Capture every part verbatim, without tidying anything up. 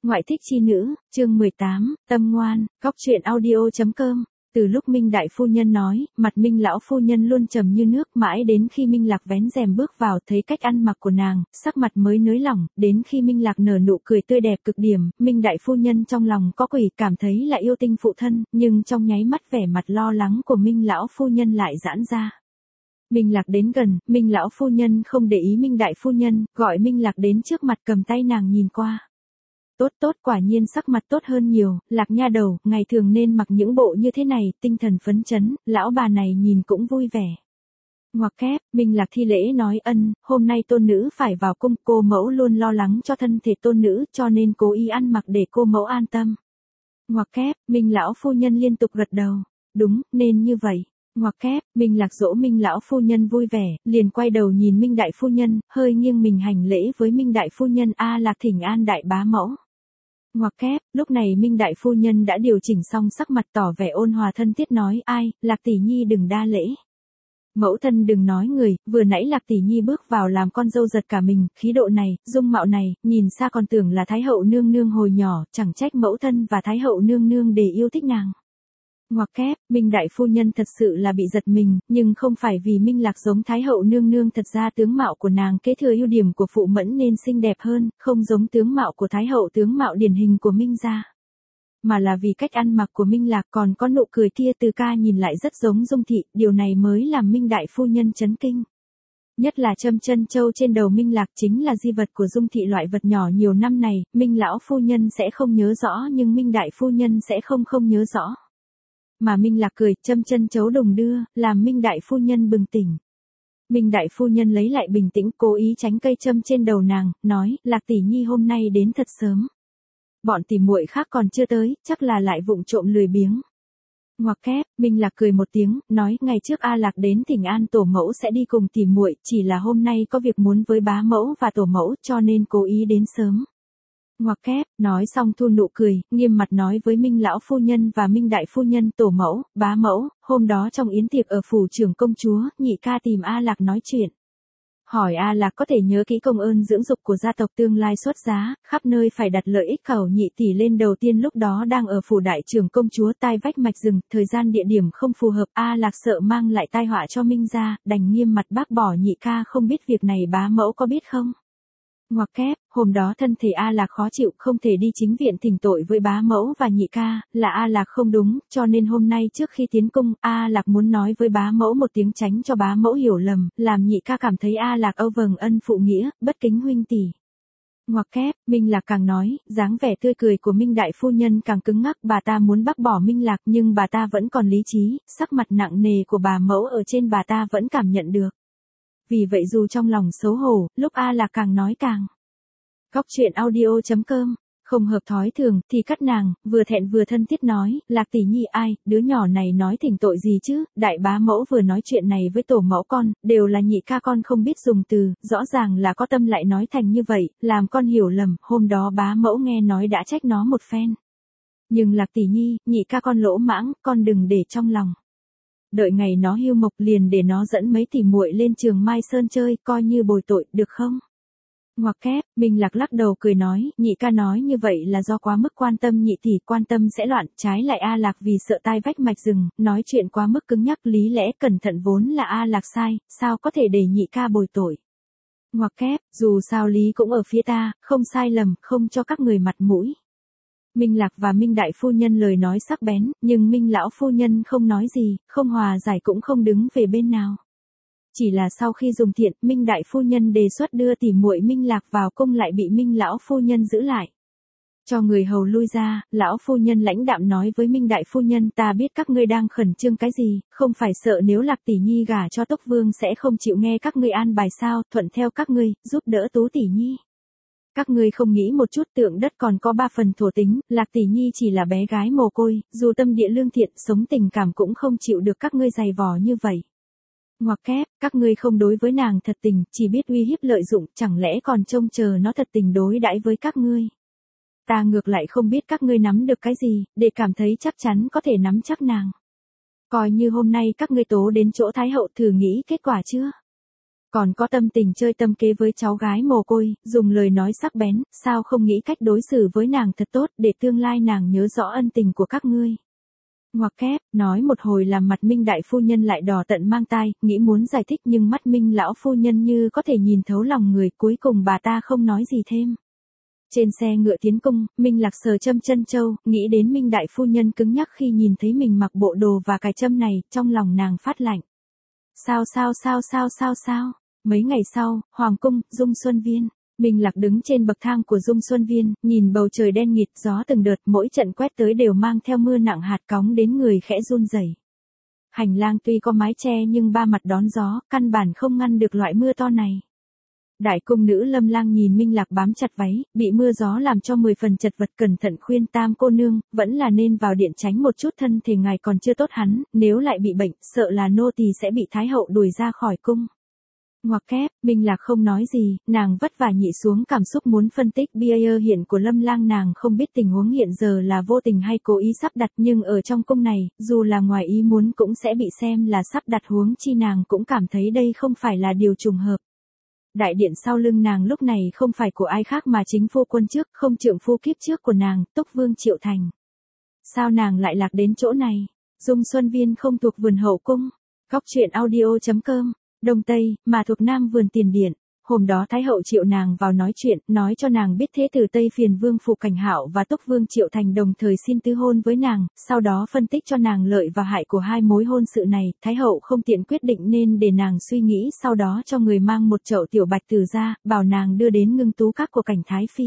Ngoại thích chi nữ, chương mười tám, tâm ngoan, góc truyện audio.com. Từ lúc Minh đại phu nhân nói, mặt Minh lão phu nhân luôn trầm như nước, mãi đến khi Minh Lạc vén rèm bước vào thấy cách ăn mặc của nàng, sắc mặt mới nới lỏng, đến khi Minh Lạc nở nụ cười tươi đẹp cực điểm, Minh đại phu nhân trong lòng có quỷ, cảm thấy là yêu tinh phụ thân, nhưng trong nháy mắt vẻ mặt lo lắng của Minh lão phu nhân lại giãn ra. Minh Lạc đến gần, Minh lão phu nhân không để ý Minh đại phu nhân, gọi Minh Lạc đến trước mặt cầm tay nàng nhìn qua. Tốt tốt, quả nhiên sắc mặt tốt hơn nhiều, Lạc nha đầu, ngày thường nên mặc những bộ như thế này, tinh thần phấn chấn, lão bà này nhìn cũng vui vẻ. Ngoặc kép, Minh Lạc thi lễ nói ân, hôm nay tôn nữ phải vào cung, cô mẫu luôn lo lắng cho thân thể tôn nữ, cho nên cố ý ăn mặc để cô mẫu an tâm. Ngoặc kép, Minh lão phu nhân liên tục gật đầu, đúng, nên như vậy. Ngoặc kép, Minh Lạc dỗ Minh lão phu nhân vui vẻ, liền quay đầu nhìn Minh đại phu nhân, hơi nghiêng mình hành lễ với Minh đại phu nhân, a Lạc thỉnh an đại bá mẫu. Ngoặc kép, lúc này Minh đại phu nhân đã điều chỉnh xong sắc mặt tỏ vẻ ôn hòa thân thiết nói, ai, Lạc tỷ nhi đừng đa lễ. Mẫu thân đừng nói người, vừa nãy Lạc tỷ nhi bước vào làm con dâu giật cả mình, khí độ này, dung mạo này, nhìn xa còn tưởng là Thái hậu nương nương hồi nhỏ, chẳng trách mẫu thân và Thái hậu nương nương để yêu thích nàng. Ngoặc kép, Minh đại phu nhân thật sự là bị giật mình, nhưng không phải vì Minh Lạc giống Thái hậu nương nương, thật ra tướng mạo của nàng kế thừa ưu điểm của phụ mẫn nên xinh đẹp hơn, không giống tướng mạo của Thái hậu, tướng mạo điển hình của Minh gia. Mà là vì cách ăn mặc của Minh Lạc, còn có nụ cười kia từ ca nhìn lại rất giống Dung thị, điều này mới làm Minh đại phu nhân chấn kinh. Nhất là châm chân châu trên đầu Minh Lạc chính là di vật của Dung thị, loại vật nhỏ nhiều năm này, Minh lão phu nhân sẽ không nhớ rõ nhưng Minh đại phu nhân sẽ không không nhớ rõ. Mà Minh Lạc cười, châm chân chấu đồng đưa, làm Minh đại phu nhân bừng tỉnh. Minh đại phu nhân lấy lại bình tĩnh, cố ý tránh cây châm trên đầu nàng, nói, Lạc tỷ nhi hôm nay đến thật sớm. Bọn tỉ muội khác còn chưa tới, chắc là lại vụng trộm lười biếng. Ngoặc kép, Minh Lạc cười một tiếng, nói, ngày trước A Lạc đến thỉnh an tổ mẫu sẽ đi cùng tỉ muội, chỉ là hôm nay có việc muốn với bá mẫu và tổ mẫu, cho nên cố ý đến sớm. Ngoặc kép, nói xong thu nụ cười, nghiêm mặt nói với Minh lão phu nhân và Minh đại phu nhân, tổ mẫu, bá mẫu, hôm đó trong yến tiệc ở phủ trưởng công chúa, nhị ca tìm A Lạc nói chuyện. Hỏi A Lạc có thể nhớ kỹ công ơn dưỡng dục của gia tộc tương lai xuất giá, khắp nơi phải đặt lợi ích khẩu nhị tỷ lên đầu tiên, lúc đó đang ở phủ đại trưởng công chúa tai vách mạch rừng, thời gian địa điểm không phù hợp, A Lạc sợ mang lại tai họa cho Minh gia, đành nghiêm mặt bác bỏ, nhị ca không biết việc này bá mẫu có biết không? Ngoặc kép, hôm đó thân thể A Lạc khó chịu, không thể đi chính viện thỉnh tội với bá mẫu và nhị ca, là A Lạc không đúng, cho nên hôm nay trước khi tiến cung, A Lạc muốn nói với bá mẫu một tiếng tránh cho bá mẫu hiểu lầm, làm nhị ca cảm thấy A Lạc âu vầng ân phụ nghĩa, bất kính huynh tỷ. Ngoặc kép, Minh Lạc càng nói, dáng vẻ tươi cười của Minh đại phu nhân càng cứng ngắc, bà ta muốn bác bỏ Minh Lạc nhưng bà ta vẫn còn lý trí, sắc mặt nặng nề của bà mẫu ở trên bà ta vẫn cảm nhận được. Vì vậy dù trong lòng xấu hổ, lúc A Lạc càng nói càng. Góc truyện audio.com, không hợp thói thường, thì cắt nàng, vừa thẹn vừa thân thiết nói, Lạc tỷ nhi ai, đứa nhỏ này nói thỉnh tội gì chứ, đại bá mẫu vừa nói chuyện này với tổ mẫu con, đều là nhị ca con không biết dùng từ, rõ ràng là có tâm lại nói thành như vậy, làm con hiểu lầm, hôm đó bá mẫu nghe nói đã trách nó một phen. Nhưng Lạc tỷ nhi, nhị ca con lỗ mãng, con đừng để trong lòng. Đợi ngày nó hưu mộc liền để nó dẫn mấy tỷ muội lên Trường Mai Sơn chơi, coi như bồi tội, được không? Ngoặc kép, Minh Lạc lắc đầu cười nói, nhị ca nói như vậy là do quá mức quan tâm nhị tỷ, quan tâm sẽ loạn, trái lại A Lạc vì sợ tai vách mạch rừng, nói chuyện quá mức cứng nhắc, lý lẽ cẩn thận vốn là A Lạc sai, sao có thể để nhị ca bồi tội? Ngoặc kép, dù sao lý cũng ở phía ta, không sai lầm, không cho các người mặt mũi. Minh Lạc và Minh đại phu nhân lời nói sắc bén, nhưng Minh lão phu nhân không nói gì, không hòa giải cũng không đứng về bên nào. Chỉ là sau khi dùng thiện, Minh đại phu nhân đề xuất đưa tỉ muội Minh Lạc vào cung lại bị Minh lão phu nhân giữ lại. Cho người hầu lui ra, lão phu nhân lãnh đạm nói với Minh đại phu nhân, ta biết các ngươi đang khẩn trương cái gì, không phải sợ nếu Lạc tỷ nhi gả cho Tốc Vương sẽ không chịu nghe các ngươi an bài sao, thuận theo các ngươi, giúp đỡ Tú tỷ nhi. Các ngươi không nghĩ một chút, Tượng Đất còn có ba phần thổ tính, Lạc tỷ nhi chỉ là bé gái mồ côi, dù tâm địa lương thiện, sống tình cảm cũng không chịu được các ngươi giày vò như vậy. Ngoặc kép, các ngươi không đối với nàng thật tình, chỉ biết uy hiếp lợi dụng, chẳng lẽ còn trông chờ nó thật tình đối đãi với các ngươi. Ta ngược lại không biết các ngươi nắm được cái gì, để cảm thấy chắc chắn có thể nắm chắc nàng. Coi như hôm nay các ngươi tố đến chỗ Thái hậu, thử nghĩ kết quả chưa? Còn có tâm tình chơi tâm kế với cháu gái mồ côi, dùng lời nói sắc bén, sao không nghĩ cách đối xử với nàng thật tốt để tương lai nàng nhớ rõ ân tình của các ngươi. Ngoặc kép, nói một hồi làm mặt Minh đại phu nhân lại đỏ tận mang tai, nghĩ muốn giải thích nhưng mắt Minh lão phu nhân như có thể nhìn thấu lòng người, cuối cùng bà ta không nói gì thêm. Trên xe ngựa tiến cung, Minh Lạc sờ châm chân châu, nghĩ đến Minh đại phu nhân cứng nhắc khi nhìn thấy mình mặc bộ đồ và cài châm này, trong lòng nàng phát lạnh. Sao sao sao sao sao sao, mấy ngày sau, Hoàng cung, Dung Xuân Viên. Minh Lạc đứng trên bậc thang của Dung Xuân Viên, nhìn bầu trời đen nghịt, gió từng đợt, mỗi trận quét tới đều mang theo mưa nặng hạt cóng đến người khẽ run rẩy. Hành lang tuy có mái che nhưng ba mặt đón gió, căn bản không ngăn được loại mưa to này. Đại cung nữ Lâm Lang nhìn Minh Lạc bám chặt váy, bị mưa gió làm cho mười phần chật vật, cẩn thận khuyên Tam cô nương, vẫn là nên vào điện tránh một chút, thân thể ngài còn chưa tốt hắn, nếu lại bị bệnh, sợ là nô tỳ sẽ bị thái hậu đuổi ra khỏi cung. Ngoặc kép, Minh Lạc không nói gì, nàng vất vả nhịn xuống cảm xúc muốn phân tích bia hiện của Lâm Lang, nàng không biết tình huống hiện giờ là vô tình hay cố ý sắp đặt, nhưng ở trong cung này, dù là ngoài ý muốn cũng sẽ bị xem là sắp đặt, huống chi nàng cũng cảm thấy đây không phải là điều trùng hợp. Đại điện sau lưng nàng lúc này không phải của ai khác mà chính phu quân trước, không trượng phu kiếp trước của nàng, Túc Vương Triệu Thành. Sao nàng lại lạc đến chỗ này? Dung Xuân Viên không thuộc vườn hậu cung. Góc truyện audio chấm com, Đông Tây, mà thuộc Nam vườn tiền điện. Hôm đó Thái hậu triệu nàng vào nói chuyện, nói cho nàng biết thế tử Tây Phiền Vương Phủ Cảnh Hạo và Túc Vương Triệu Thành đồng thời xin tứ hôn với nàng, sau đó phân tích cho nàng lợi và hại của hai mối hôn sự này, Thái hậu không tiện quyết định nên để nàng suy nghĩ, sau đó cho người mang một chậu tiểu bạch tử ra, bảo nàng đưa đến Ngưng Tú Các của Cảnh Thái Phi.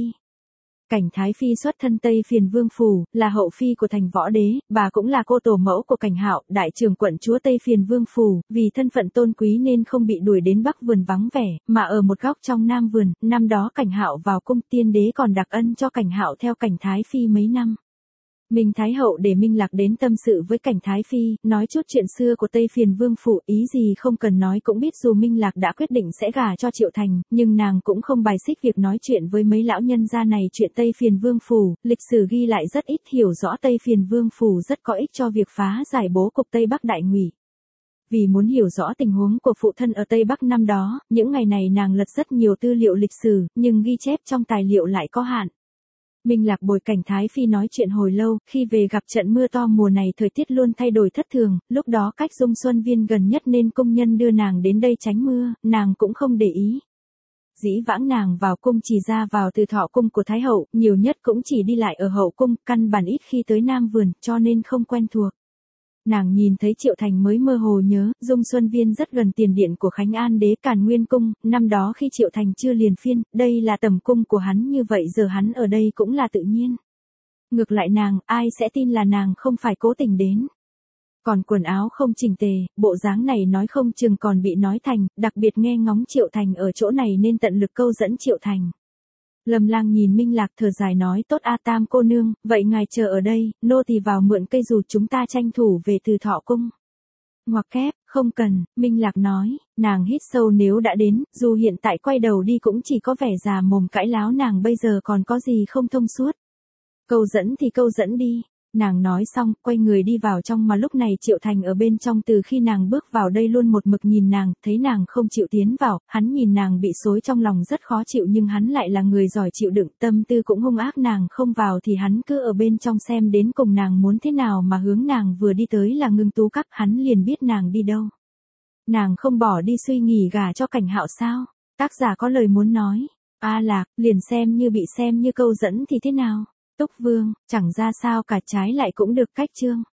Cảnh Thái Phi xuất thân Tây Phiền Vương Phủ, là hậu phi của Thành Võ Đế, bà cũng là cô tổ mẫu của Cảnh Hạo, đại trưởng quận chúa Tây Phiền Vương Phủ, vì thân phận tôn quý nên không bị đuổi đến Bắc vườn vắng vẻ, mà ở một góc trong Nam vườn. Năm đó Cảnh Hạo vào cung, tiên đế còn đặc ân cho Cảnh Hạo theo Cảnh Thái Phi mấy năm. Minh Thái hậu để Minh Lạc đến tâm sự với Cảnh Thái Phi, nói chút chuyện xưa của Tây Phiền Vương Phủ, ý gì không cần nói cũng biết, dù Minh Lạc đã quyết định sẽ gả cho Triệu Thành, nhưng nàng cũng không bài xích việc nói chuyện với mấy lão nhân gia này chuyện Tây Phiền Vương Phủ, lịch sử ghi lại rất ít, hiểu rõ Tây Phiền Vương Phủ rất có ích cho việc phá giải bố cục Tây Bắc Đại Ngụy. Vì muốn hiểu rõ tình huống của phụ thân ở Tây Bắc năm đó, những ngày này nàng lật rất nhiều tư liệu lịch sử, nhưng ghi chép trong tài liệu lại có hạn. Minh Lạc bồi Cảnh Thái Phi nói chuyện hồi lâu, khi về gặp trận mưa to mùa này thời tiết luôn thay đổi thất thường, lúc đó cách Dung Xuân Viên gần nhất nên công nhân đưa nàng đến đây tránh mưa, nàng cũng không để ý. Dĩ vãng nàng vào cung chỉ ra vào từ Thọ cung của Thái hậu, nhiều nhất cũng chỉ đi lại ở hậu cung, căn bản ít khi tới Nam vườn, cho nên không quen thuộc. Nàng nhìn thấy Triệu Thành mới mơ hồ nhớ, Dung Xuân Viên rất gần tiền điện của Khánh An đế Càn Nguyên cung, năm đó khi Triệu Thành chưa liền phiên, đây là tẩm cung của hắn, như vậy giờ hắn ở đây cũng là tự nhiên. Ngược lại nàng, ai sẽ tin là nàng không phải cố tình đến. Còn quần áo không chỉnh tề, bộ dáng này nói không chừng còn bị nói thành, đặc biệt nghe ngóng Triệu Thành ở chỗ này nên tận lực câu dẫn Triệu Thành. Lâm Lang nhìn Minh Lạc thở dài nói, tốt a Tam cô nương, vậy ngài chờ ở đây, nô tỳ vào mượn cây dù chúng ta tranh thủ về từ Thọ cung. Ngoặc kép, không cần, Minh Lạc nói, nàng hít sâu, nếu đã đến, dù hiện tại quay đầu đi cũng chỉ có vẻ già mồm cãi láo, nàng bây giờ còn có gì không thông suốt. Câu dẫn thì câu dẫn đi. Nàng nói xong, quay người đi vào trong, mà lúc này Triệu Thành ở bên trong, từ khi nàng bước vào đây luôn một mực nhìn nàng, thấy nàng không chịu tiến vào, hắn nhìn nàng bị xối trong lòng rất khó chịu, nhưng hắn lại là người giỏi chịu đựng, tâm tư cũng hung ác, nàng không vào thì hắn cứ ở bên trong xem đến cùng nàng muốn thế nào, mà hướng nàng vừa đi tới là Ngưng Tú Các, hắn liền biết nàng đi đâu. Nàng không bỏ đi suy nghĩ gả cho Cảnh Hạo sao? Tác giả có lời muốn nói. A Lạc, liền xem như bị xem như câu dẫn thì thế nào? Túc Vương, chẳng ra sao cả, trái lại cũng được cách chương.